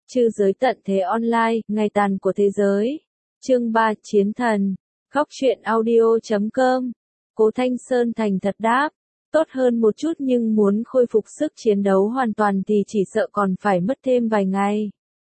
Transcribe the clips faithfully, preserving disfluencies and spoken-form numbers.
Chư giới tận thế online, ngày tàn của thế giới. Chương ba Chiến thần. Góc truyện audio chấm com. Cố Thanh Sơn thành thật đáp. Tốt hơn một chút nhưng muốn khôi phục sức chiến đấu hoàn toàn thì chỉ sợ còn phải mất thêm vài ngày.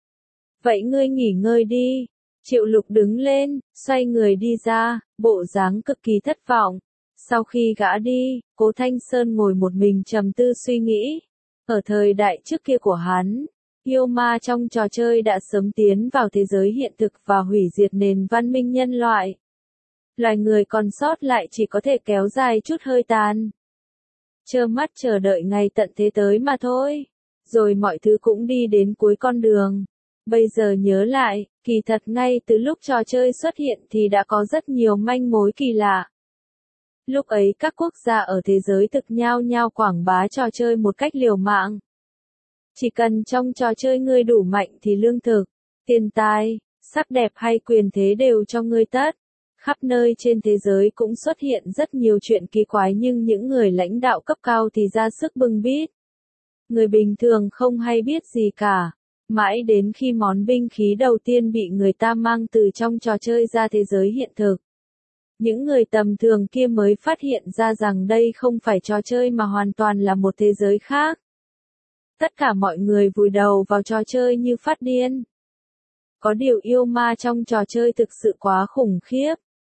Vậy ngươi nghỉ ngơi đi. Triệu Lục đứng lên, xoay người đi ra, bộ dáng cực kỳ thất vọng. Sau khi gã đi, Cố Thanh Sơn ngồi một mình trầm tư suy nghĩ. Ở thời đại trước kia của hắn, yêu ma trong trò chơi đã sớm tiến vào thế giới hiện thực và hủy diệt nền văn minh nhân loại. Loài người còn sót lại chỉ có thể kéo dài chút hơi tàn. Trơ mắt chờ đợi ngày tận thế tới mà thôi. Rồi mọi thứ cũng đi đến cuối con đường. Bây giờ nhớ lại, kỳ thật ngay từ lúc trò chơi xuất hiện thì đã có rất nhiều manh mối kỳ lạ. Lúc ấy các quốc gia ở thế giới thực nhao nhao quảng bá trò chơi một cách liều mạng. Chỉ cần trong trò chơi ngươi đủ mạnh thì lương thực, tiền tài, sắc đẹp hay quyền thế đều cho ngươi tất. Khắp nơi trên thế giới cũng xuất hiện rất nhiều chuyện kỳ quái nhưng những người lãnh đạo cấp cao thì ra sức bưng bít. Người bình thường không hay biết gì cả. Mãi đến khi món binh khí đầu tiên bị người ta mang từ trong trò chơi ra thế giới hiện thực. Những người tầm thường kia mới phát hiện ra rằng đây không phải trò chơi mà hoàn toàn là một thế giới khác. Tất cả mọi người vùi đầu vào trò chơi như phát điên. Có điều yêu ma trong trò chơi thực sự quá khủng khiếp.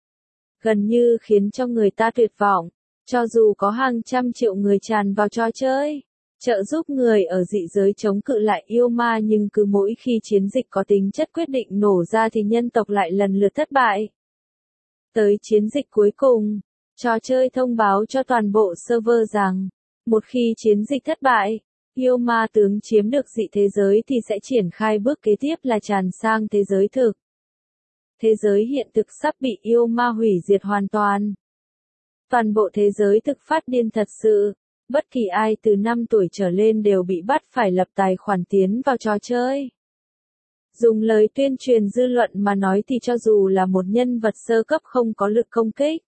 Gần như khiến cho người ta tuyệt vọng. Cho dù có hàng trăm triệu người tràn vào trò chơi, trợ giúp người ở dị giới chống cự lại yêu ma nhưng cứ mỗi khi chiến dịch có tính chất quyết định nổ ra thì nhân tộc lại lần lượt thất bại. Tới chiến dịch cuối cùng, trò chơi thông báo cho toàn bộ server rằng, một khi chiến dịch thất bại, yêu ma tướng chiếm được dị thế giới thì sẽ triển khai bước kế tiếp là tràn sang thế giới thực. Thế giới hiện thực sắp bị yêu ma hủy diệt hoàn toàn. Toàn bộ thế giới thực phát điên thật sự. Bất kỳ ai từ năm tuổi trở lên đều bị bắt phải lập tài khoản tiến vào trò chơi. Dùng lời tuyên truyền dư luận mà nói thì cho dù là một nhân vật sơ cấp không có lực công kích,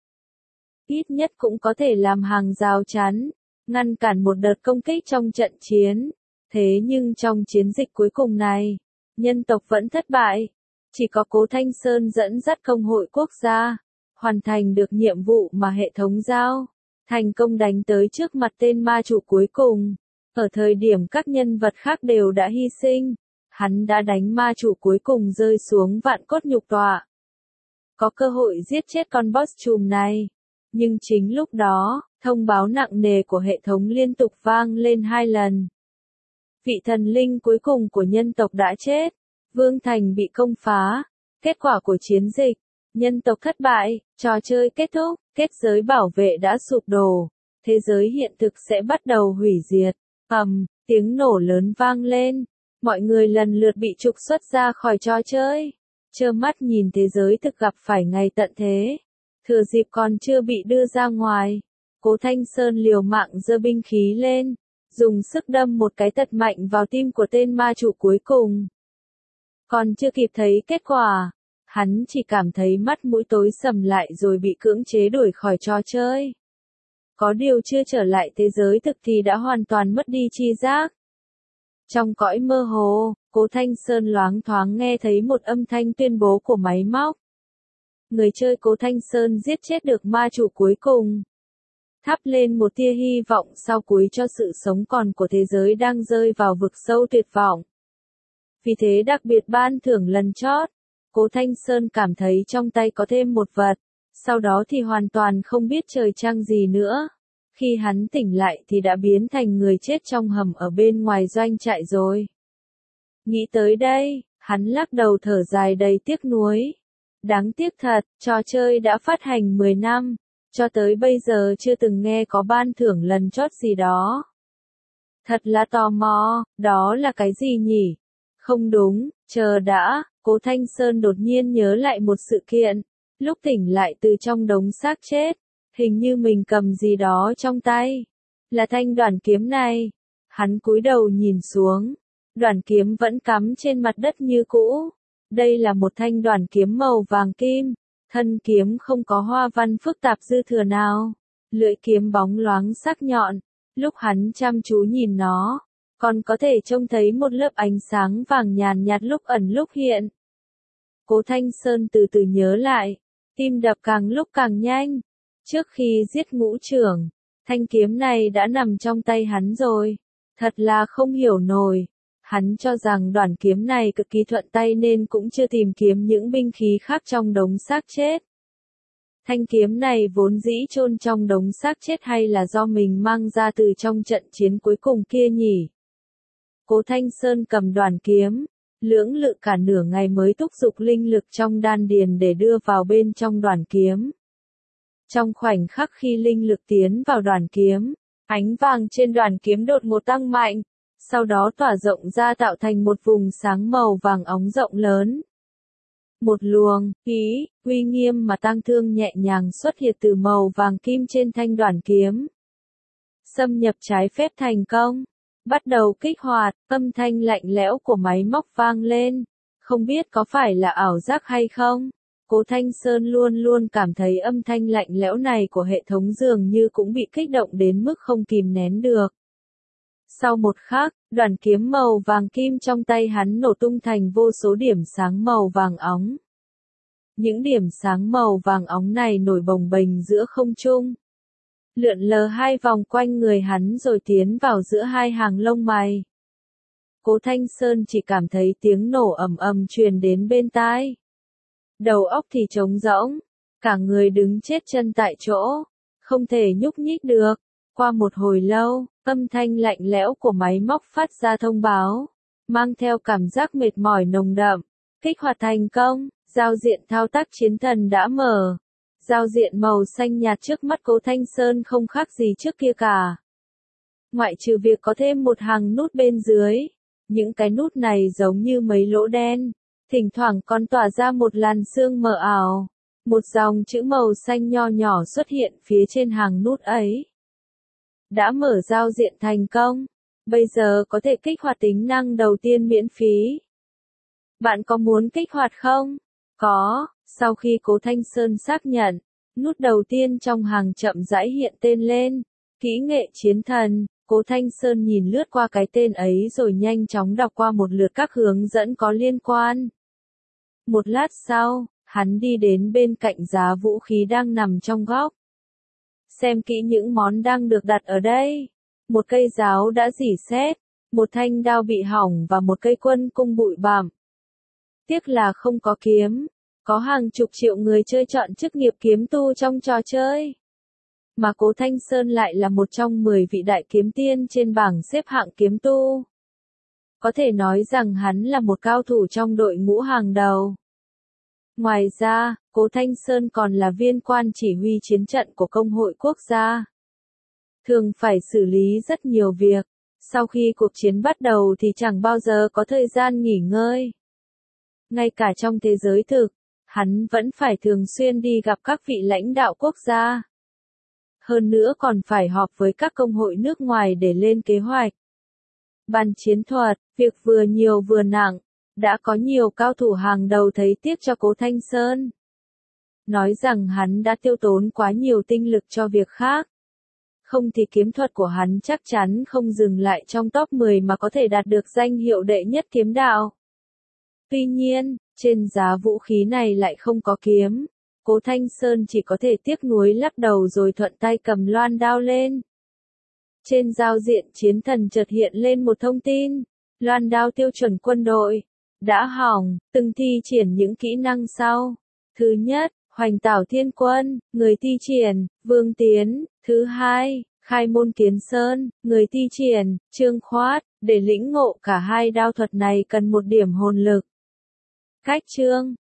ít nhất cũng có thể làm hàng rào chắn, ngăn cản một đợt công kích trong trận chiến. Thế nhưng trong chiến dịch cuối cùng này, nhân tộc vẫn thất bại. Chỉ có Cố Thanh Sơn dẫn dắt công hội quốc gia, hoàn thành được nhiệm vụ mà hệ thống giao. Thành công đánh tới trước mặt tên ma chủ cuối cùng. Ở thời điểm các nhân vật khác đều đã hy sinh, hắn đã đánh ma chủ cuối cùng rơi xuống vạn cốt nhục tọa. Có cơ hội giết chết con boss trùm này. Nhưng chính lúc đó, thông báo nặng nề của hệ thống liên tục vang lên hai lần. Vị thần linh cuối cùng của nhân tộc đã chết. Vương thành bị công phá. Kết quả của chiến dịch. Nhân tộc thất bại, trò chơi kết thúc, kết giới bảo vệ đã sụp đổ, thế giới hiện thực sẽ bắt đầu hủy diệt. Ầm, tiếng nổ lớn vang lên, mọi người lần lượt bị trục xuất ra khỏi trò chơi, trơ mắt nhìn thế giới thực gặp phải ngày tận thế. Thừa dịp còn chưa bị đưa ra ngoài, Cố Thanh Sơn liều mạng giơ binh khí lên, dùng sức đâm một cái thật mạnh vào tim của tên ma chủ cuối cùng. Còn chưa kịp thấy kết quả, hắn chỉ cảm thấy mắt mũi tối sầm lại rồi bị cưỡng chế đuổi khỏi trò chơi. Có điều chưa trở lại thế giới thực thì đã hoàn toàn mất đi tri giác. Trong cõi mơ hồ, Cố Thanh Sơn loáng thoáng nghe thấy một âm thanh tuyên bố của máy móc. Người chơi Cố Thanh Sơn giết chết được ma chủ cuối cùng. Thắp lên một tia hy vọng sau cuối cho sự sống còn của thế giới đang rơi vào vực sâu tuyệt vọng. Vì thế đặc biệt ban thưởng lần chót. Cố Thanh Sơn cảm thấy trong tay có thêm một vật, sau đó thì hoàn toàn không biết trời trăng gì nữa. Khi hắn tỉnh lại thì đã biến thành người chết trong hầm ở bên ngoài doanh trại rồi. Nghĩ tới đây, hắn lắc đầu thở dài đầy tiếc nuối. Đáng tiếc thật, trò chơi đã phát hành mười năm, cho tới bây giờ chưa từng nghe có ban thưởng lần chót gì đó. Thật là tò mò, đó là cái gì nhỉ? Không đúng, chờ đã. Cố Thanh Sơn đột nhiên nhớ lại một sự kiện. Lúc tỉnh lại từ trong đống xác chết, hình như mình cầm gì đó trong tay. Là thanh đoản kiếm này. Hắn cúi đầu nhìn xuống. Đoản kiếm vẫn cắm trên mặt đất như cũ. Đây là một thanh đoản kiếm màu vàng kim. Thân kiếm không có hoa văn phức tạp dư thừa nào. Lưỡi kiếm bóng loáng sắc nhọn. Lúc hắn chăm chú nhìn nó, còn có thể trông thấy một lớp ánh sáng vàng nhàn nhạt lúc ẩn lúc hiện. Cố Thanh Sơn từ từ nhớ lại, tim đập càng lúc càng nhanh. Trước khi giết Ngũ Trưởng, thanh kiếm này đã nằm trong tay hắn rồi. Thật là không hiểu nổi. Hắn cho rằng đoàn kiếm này cực kỳ thuận tay nên cũng chưa tìm kiếm những binh khí khác trong đống xác chết. Thanh kiếm này vốn dĩ chôn trong đống xác chết hay là do mình mang ra từ trong trận chiến cuối cùng kia nhỉ? Cố Thanh Sơn cầm đoàn kiếm, lưỡng lự cả nửa ngày mới thúc giục linh lực trong đan điền để đưa vào bên trong đoàn kiếm. Trong khoảnh khắc khi linh lực tiến vào đoàn kiếm, ánh vàng trên đoàn kiếm đột ngột tăng mạnh, sau đó tỏa rộng ra tạo thành một vùng sáng màu vàng óng rộng lớn. Một luồng khí uy nghiêm mà tang thương nhẹ nhàng xuất hiện từ màu vàng kim trên thanh đoàn kiếm. Xâm nhập trái phép thành công, bắt đầu kích hoạt, âm thanh lạnh lẽo của máy móc vang lên, không biết có phải là ảo giác hay không. Cố Thanh Sơn luôn luôn cảm thấy âm thanh lạnh lẽo này của hệ thống dường như cũng bị kích động đến mức không kìm nén được. Sau một khắc, đoàn kiếm màu vàng kim trong tay hắn nổ tung thành vô số điểm sáng màu vàng óng. Những điểm sáng màu vàng óng này nổi bồng bềnh giữa không trung, lượn lờ hai vòng quanh người hắn rồi tiến vào giữa hai hàng lông mày. Cố Thanh Sơn chỉ cảm thấy tiếng nổ ầm ầm truyền đến bên tai. Đầu óc thì trống rỗng, cả người đứng chết chân tại chỗ, không thể nhúc nhích được. Qua một hồi lâu, âm thanh lạnh lẽo của máy móc phát ra thông báo, mang theo cảm giác mệt mỏi nồng đậm. Kích hoạt thành công, giao diện thao tác chiến thần đã mở. Giao diện màu xanh nhạt trước mắt Cố Thanh Sơn không khác gì trước kia cả. Ngoại trừ việc có thêm một hàng nút bên dưới, những cái nút này giống như mấy lỗ đen, thỉnh thoảng còn tỏa ra một làn sương mờ ảo. Một dòng chữ màu xanh nho nhỏ xuất hiện phía trên hàng nút ấy. Đã mở giao diện thành công, bây giờ có thể kích hoạt tính năng đầu tiên miễn phí. Bạn có muốn kích hoạt không? Có, sau khi Cố Thanh Sơn xác nhận, nút đầu tiên trong hàng chậm rãi hiện tên lên, kỹ nghệ chiến thần. Cố Thanh Sơn nhìn lướt qua cái tên ấy rồi nhanh chóng đọc qua một lượt các hướng dẫn có liên quan. Một lát sau, hắn đi đến bên cạnh giá vũ khí đang nằm trong góc. Xem kỹ những món đang được đặt ở đây. Một cây giáo đã rỉ sét, một thanh đao bị hỏng và một cây quân cung bụi bặm. Tiếc là không có kiếm. Có hàng chục triệu người chơi chọn chức nghiệp kiếm tu trong trò chơi. Mà Cố Thanh Sơn lại là một trong mười vị đại kiếm tiên trên bảng xếp hạng kiếm tu. Có thể nói rằng hắn là một cao thủ trong đội ngũ hàng đầu. Ngoài ra, Cố Thanh Sơn còn là viên quan chỉ huy chiến trận của Công hội Quốc gia. Thường phải xử lý rất nhiều việc, sau khi cuộc chiến bắt đầu thì chẳng bao giờ có thời gian nghỉ ngơi. Ngay cả trong thế giới thực, hắn vẫn phải thường xuyên đi gặp các vị lãnh đạo quốc gia. Hơn nữa còn phải họp với các công hội nước ngoài để lên kế hoạch. Bàn chiến thuật, việc vừa nhiều vừa nặng, đã có nhiều cao thủ hàng đầu thấy tiếc cho Cố Thanh Sơn. Nói rằng hắn đã tiêu tốn quá nhiều tinh lực cho việc khác. Không thì kiếm thuật của hắn chắc chắn không dừng lại trong top mười mà có thể đạt được danh hiệu đệ nhất kiếm đạo. Tuy nhiên, trên giá vũ khí này lại không có kiếm. Cố Thanh Sơn chỉ có thể tiếc nuối lắc đầu rồi thuận tay cầm loan đao lên. Trên giao diện chiến thần chợt hiện lên một thông tin. Loan đao tiêu chuẩn quân đội. Đã hỏng, từng thi triển những kỹ năng sau. Thứ nhất, Hoành Tảo Thiên Quân, người thi triển, Vương Tiến. Thứ hai, Khai Môn Kiến Sơn, người thi triển, Trương Khoát. Để lĩnh ngộ cả hai đao thuật này cần một điểm hồn lực. Cách chương